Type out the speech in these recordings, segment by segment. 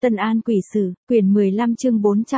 Tân An Quỷ Sử, quyển 15 chương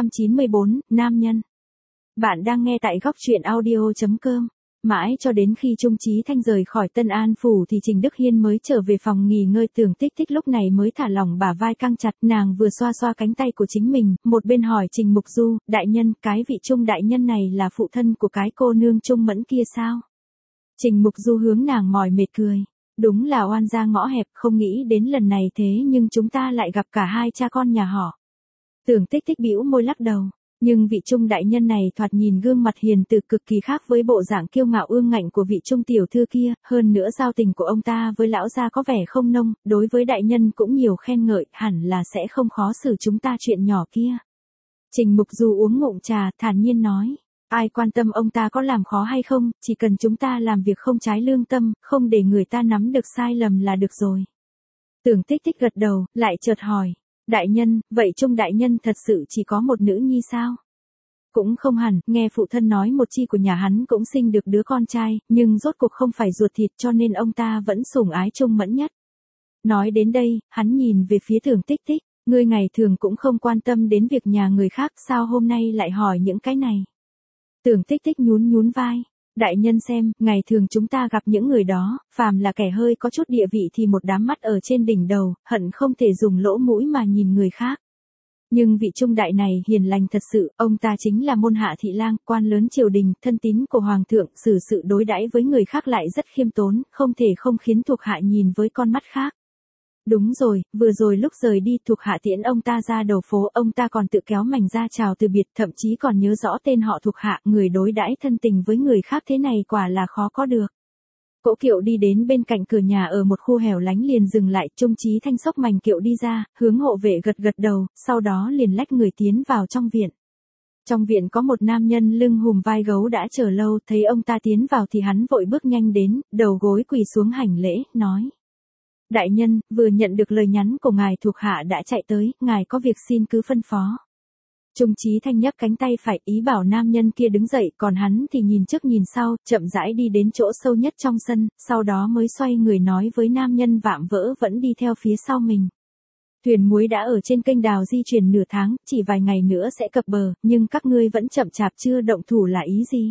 494, Nam Nhân. Bạn đang nghe tại góc truyện audio.com. Mãi cho đến khi Trung Chí Thanh rời khỏi Tân An Phủ thì Trình Đức Hiên mới trở về phòng nghỉ ngơi. Tưởng Tích Tích lúc này mới thả lỏng bả vai căng chặt, nàng vừa xoa xoa cánh tay của chính mình, một bên hỏi Trình Mục Du, đại nhân, cái vị Trung đại nhân này là phụ thân của cái cô nương Trung Mẫn kia sao? Trình Mục Du hướng nàng mỏi mệt cười. Đúng là oan gia ngõ hẹp, không nghĩ đến lần này thế nhưng chúng ta lại gặp cả hai cha con nhà họ. Tưởng Tích Tích bĩu môi lắc đầu, nhưng vị Trung đại nhân này thoạt nhìn gương mặt hiền từ cực kỳ khác với bộ dạng kiêu ngạo ương ngạnh của vị Trung tiểu thư kia, hơn nữa giao tình của ông ta với lão gia có vẻ không nông, đối với đại nhân cũng nhiều khen ngợi, hẳn là sẽ không khó xử chúng ta chuyện nhỏ kia. Trình Mục Du uống ngụm trà, thản nhiên nói. Ai quan tâm ông ta có làm khó hay không, chỉ cần chúng ta làm việc không trái lương tâm, không để người ta nắm được sai lầm là được rồi. Tưởng Tích Tích gật đầu, lại chợt hỏi. Đại nhân, vậy Trung đại nhân thật sự chỉ có một nữ nhi sao? Cũng không hẳn, nghe phụ thân nói một chi của nhà hắn cũng sinh được đứa con trai, nhưng rốt cuộc không phải ruột thịt cho nên ông ta vẫn sủng ái Trung Mẫn nhất. Nói đến đây, hắn nhìn về phía Tưởng Tích Tích, ngươi ngày thường cũng không quan tâm đến việc nhà người khác, sao hôm nay lại hỏi những cái này? Tưởng Tích Tích nhún vai. Đại nhân xem, ngày thường chúng ta gặp những người đó, phàm là kẻ hơi có chút địa vị thì một đám mắt ở trên đỉnh đầu, hận không thể dùng lỗ mũi mà nhìn người khác. Nhưng vị Trung đại này hiền lành thật sự, ông ta chính là môn hạ thị lang, quan lớn triều đình, thân tín của hoàng thượng, xử sự đối đãi với người khác lại rất khiêm tốn, không thể không khiến thuộc hạ nhìn với con mắt khác. Đúng rồi, vừa rồi lúc rời đi thuộc hạ tiễn ông ta ra đầu phố, ông ta còn tự kéo mảnh ra chào từ biệt, thậm chí còn nhớ rõ tên họ thuộc hạ, người đối đãi thân tình với người khác thế này quả là khó có được. Cỗ kiệu đi đến bên cạnh cửa nhà ở một khu hẻo lánh liền dừng lại, Trung Chí Thanh xốc mành kiệu đi ra, hướng hộ vệ gật đầu, sau đó liền lách người tiến vào trong viện. Trong viện có một nam nhân lưng hùm vai gấu đã chờ lâu, thấy ông ta tiến vào thì hắn vội bước nhanh đến, đầu gối quỳ xuống hành lễ, nói. Đại nhân, vừa nhận được lời nhắn của ngài thuộc hạ đã chạy tới, ngài có việc xin cứ phân phó. Trung Chí Thanh nhấc cánh tay phải ý bảo nam nhân kia đứng dậy, còn hắn thì nhìn trước nhìn sau, chậm rãi đi đến chỗ sâu nhất trong sân, sau đó mới xoay người nói với nam nhân vạm vỡ vẫn đi theo phía sau mình. Thuyền muối đã ở trên kênh đào di chuyển nửa tháng, chỉ vài ngày nữa sẽ cập bờ, nhưng các ngươi vẫn chậm chạp chưa động thủ là ý gì?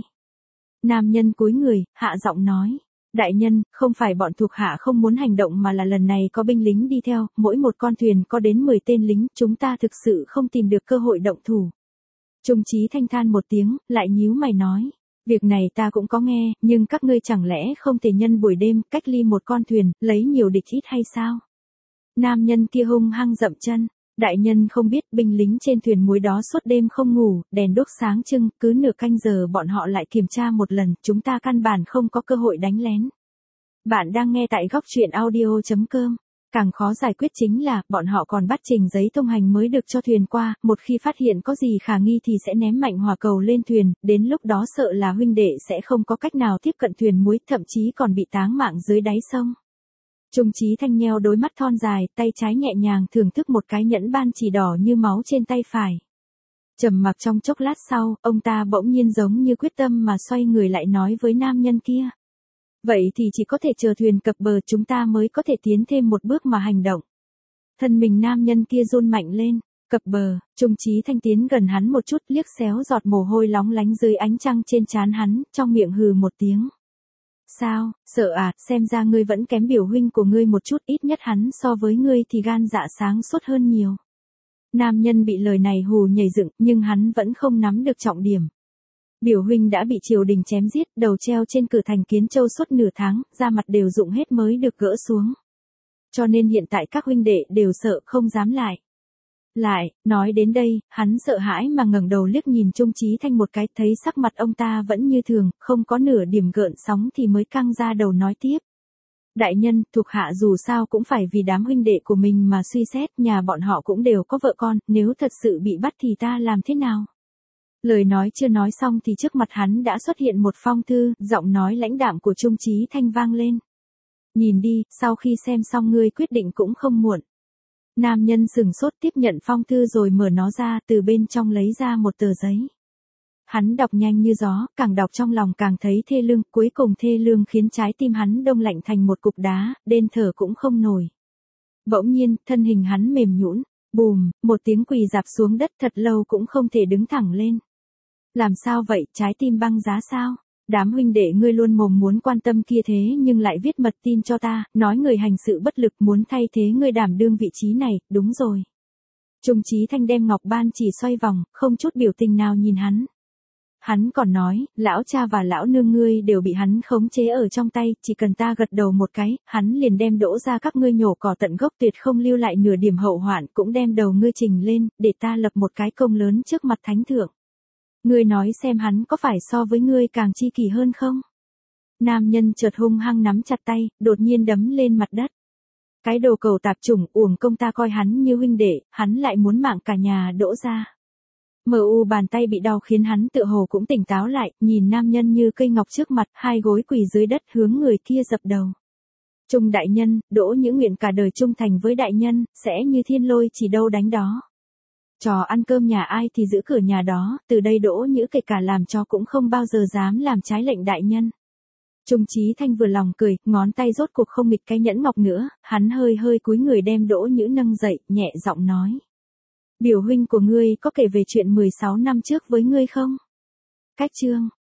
Nam nhân cúi người, hạ giọng nói. Đại nhân, không phải bọn thuộc hạ không muốn hành động mà là lần này có binh lính đi theo, mỗi một con thuyền có đến 10 tên lính, chúng ta thực sự không tìm được cơ hội động thủ. Trung Chí Thanh than một tiếng, lại nhíu mày nói. Việc này ta cũng có nghe, nhưng các ngươi chẳng lẽ không thể nhân buổi đêm, cách ly một con thuyền, lấy nhiều địch ít hay sao? Nam nhân kia hung hăng dậm chân. Đại nhân không biết binh lính trên thuyền muối đó suốt đêm không ngủ, đèn đuốc sáng trưng, cứ nửa canh giờ bọn họ lại kiểm tra một lần, chúng ta căn bản không có cơ hội đánh lén. Bạn đang nghe tại góc truyện audio.com. Càng khó giải quyết chính là, bọn họ còn bắt trình giấy thông hành mới được cho thuyền qua, một khi phát hiện có gì khả nghi thì sẽ ném mạnh hỏa cầu lên thuyền, đến lúc đó sợ là huynh đệ sẽ không có cách nào tiếp cận thuyền muối, thậm chí còn bị táng mạng dưới đáy sông. Trung Chí Thanh nheo đôi mắt thon dài, tay trái nhẹ nhàng thưởng thức một cái nhẫn ban chỉ đỏ như máu trên tay phải. Trầm mặc trong chốc lát sau, ông ta bỗng nhiên giống như quyết tâm mà xoay người lại nói với nam nhân kia. Vậy thì chỉ có thể chờ thuyền cập bờ chúng ta mới có thể tiến thêm một bước mà hành động. Thân mình nam nhân kia run mạnh lên, cập bờ, Trung Chí Thanh tiến gần hắn một chút liếc xéo giọt mồ hôi lóng lánh dưới ánh trăng trên trán hắn, trong miệng hừ một tiếng. Sao, sợ à, xem ra ngươi vẫn kém biểu huynh của ngươi một chút, ít nhất hắn so với ngươi thì gan dạ sáng suốt hơn nhiều. Nam nhân bị lời này hù nhảy dựng, nhưng hắn vẫn không nắm được trọng điểm. Biểu huynh đã bị triều đình chém giết, đầu treo trên cửa thành Kiến Châu suốt nửa tháng, da mặt đều rụng hết mới được gỡ xuống. Cho nên hiện tại các huynh đệ đều sợ không dám lại. Nói đến đây, hắn sợ hãi mà ngẩng đầu liếc nhìn Trung Chí Thanh một cái, thấy sắc mặt ông ta vẫn như thường, không có nửa điểm gợn sóng thì mới căng ra đầu nói tiếp. Đại nhân, thuộc hạ dù sao cũng phải vì đám huynh đệ của mình mà suy xét, nhà bọn họ cũng đều có vợ con, nếu thật sự bị bắt thì ta làm thế nào? Lời nói chưa nói xong thì trước mặt hắn đã xuất hiện một phong thư, giọng nói lãnh đạm của Trung Chí Thanh vang lên. Nhìn đi, sau khi xem xong ngươi quyết định cũng không muộn. Nam nhân sừng sốt tiếp nhận phong thư rồi mở nó ra, từ bên trong lấy ra một tờ giấy. Hắn đọc nhanh như gió, càng đọc trong lòng càng thấy thê lương, cuối cùng thê lương khiến trái tim hắn đông lạnh thành một cục đá, đến thở cũng không nổi. Bỗng nhiên, thân hình hắn mềm nhũn, Bùm, một tiếng quỳ rạp xuống đất thật lâu cũng không thể đứng thẳng lên. Làm sao vậy, trái tim băng giá sao? Đám huynh đệ ngươi luôn mồm muốn quan tâm kia thế nhưng lại viết mật tin cho ta, nói người hành sự bất lực muốn thay thế ngươi đảm đương vị trí này, đúng rồi. Trung Chí Thanh đem ngọc ban chỉ xoay vòng, không chút biểu tình nào nhìn hắn. Hắn còn nói, lão cha và lão nương ngươi đều bị hắn khống chế ở trong tay, chỉ cần ta gật đầu một cái, hắn liền đem đỗ ra các ngươi nhổ cỏ tận gốc tuyệt không lưu lại nửa điểm hậu hoạn, cũng đem đầu ngươi trình lên, để ta lập một cái công lớn trước mặt thánh thượng. Ngươi nói xem hắn có phải so với ngươi càng chi kỷ hơn không? Nam nhân chợt hung hăng nắm chặt tay, đột nhiên đấm lên mặt đất. Cái đồ cầu tạp chủng, uổng công ta coi hắn như huynh đệ, hắn lại muốn mạng cả nhà đỗ ra. MU bàn tay bị đau khiến hắn tựa hồ cũng tỉnh táo lại, nhìn nam nhân như cây ngọc trước mặt, hai gối quỳ dưới đất hướng người kia dập đầu. Trung đại nhân, Đỗ Nhữ nguyện cả đời trung thành với đại nhân, sẽ như thiên lôi chỉ đâu đánh đó. Trò ăn cơm nhà ai thì giữ cửa nhà đó, từ đây Đỗ Nhữ kể cả làm cho cũng không bao giờ dám làm trái lệnh đại nhân. Trung Chí Thanh vừa lòng cười, ngón tay rốt cuộc không nghịch cái nhẫn ngọc nữa, hắn hơi hơi cúi người đem Đỗ Nhữ nâng dậy, nhẹ giọng nói. Biểu huynh của ngươi có kể về chuyện 16 năm trước với ngươi không? Cách chương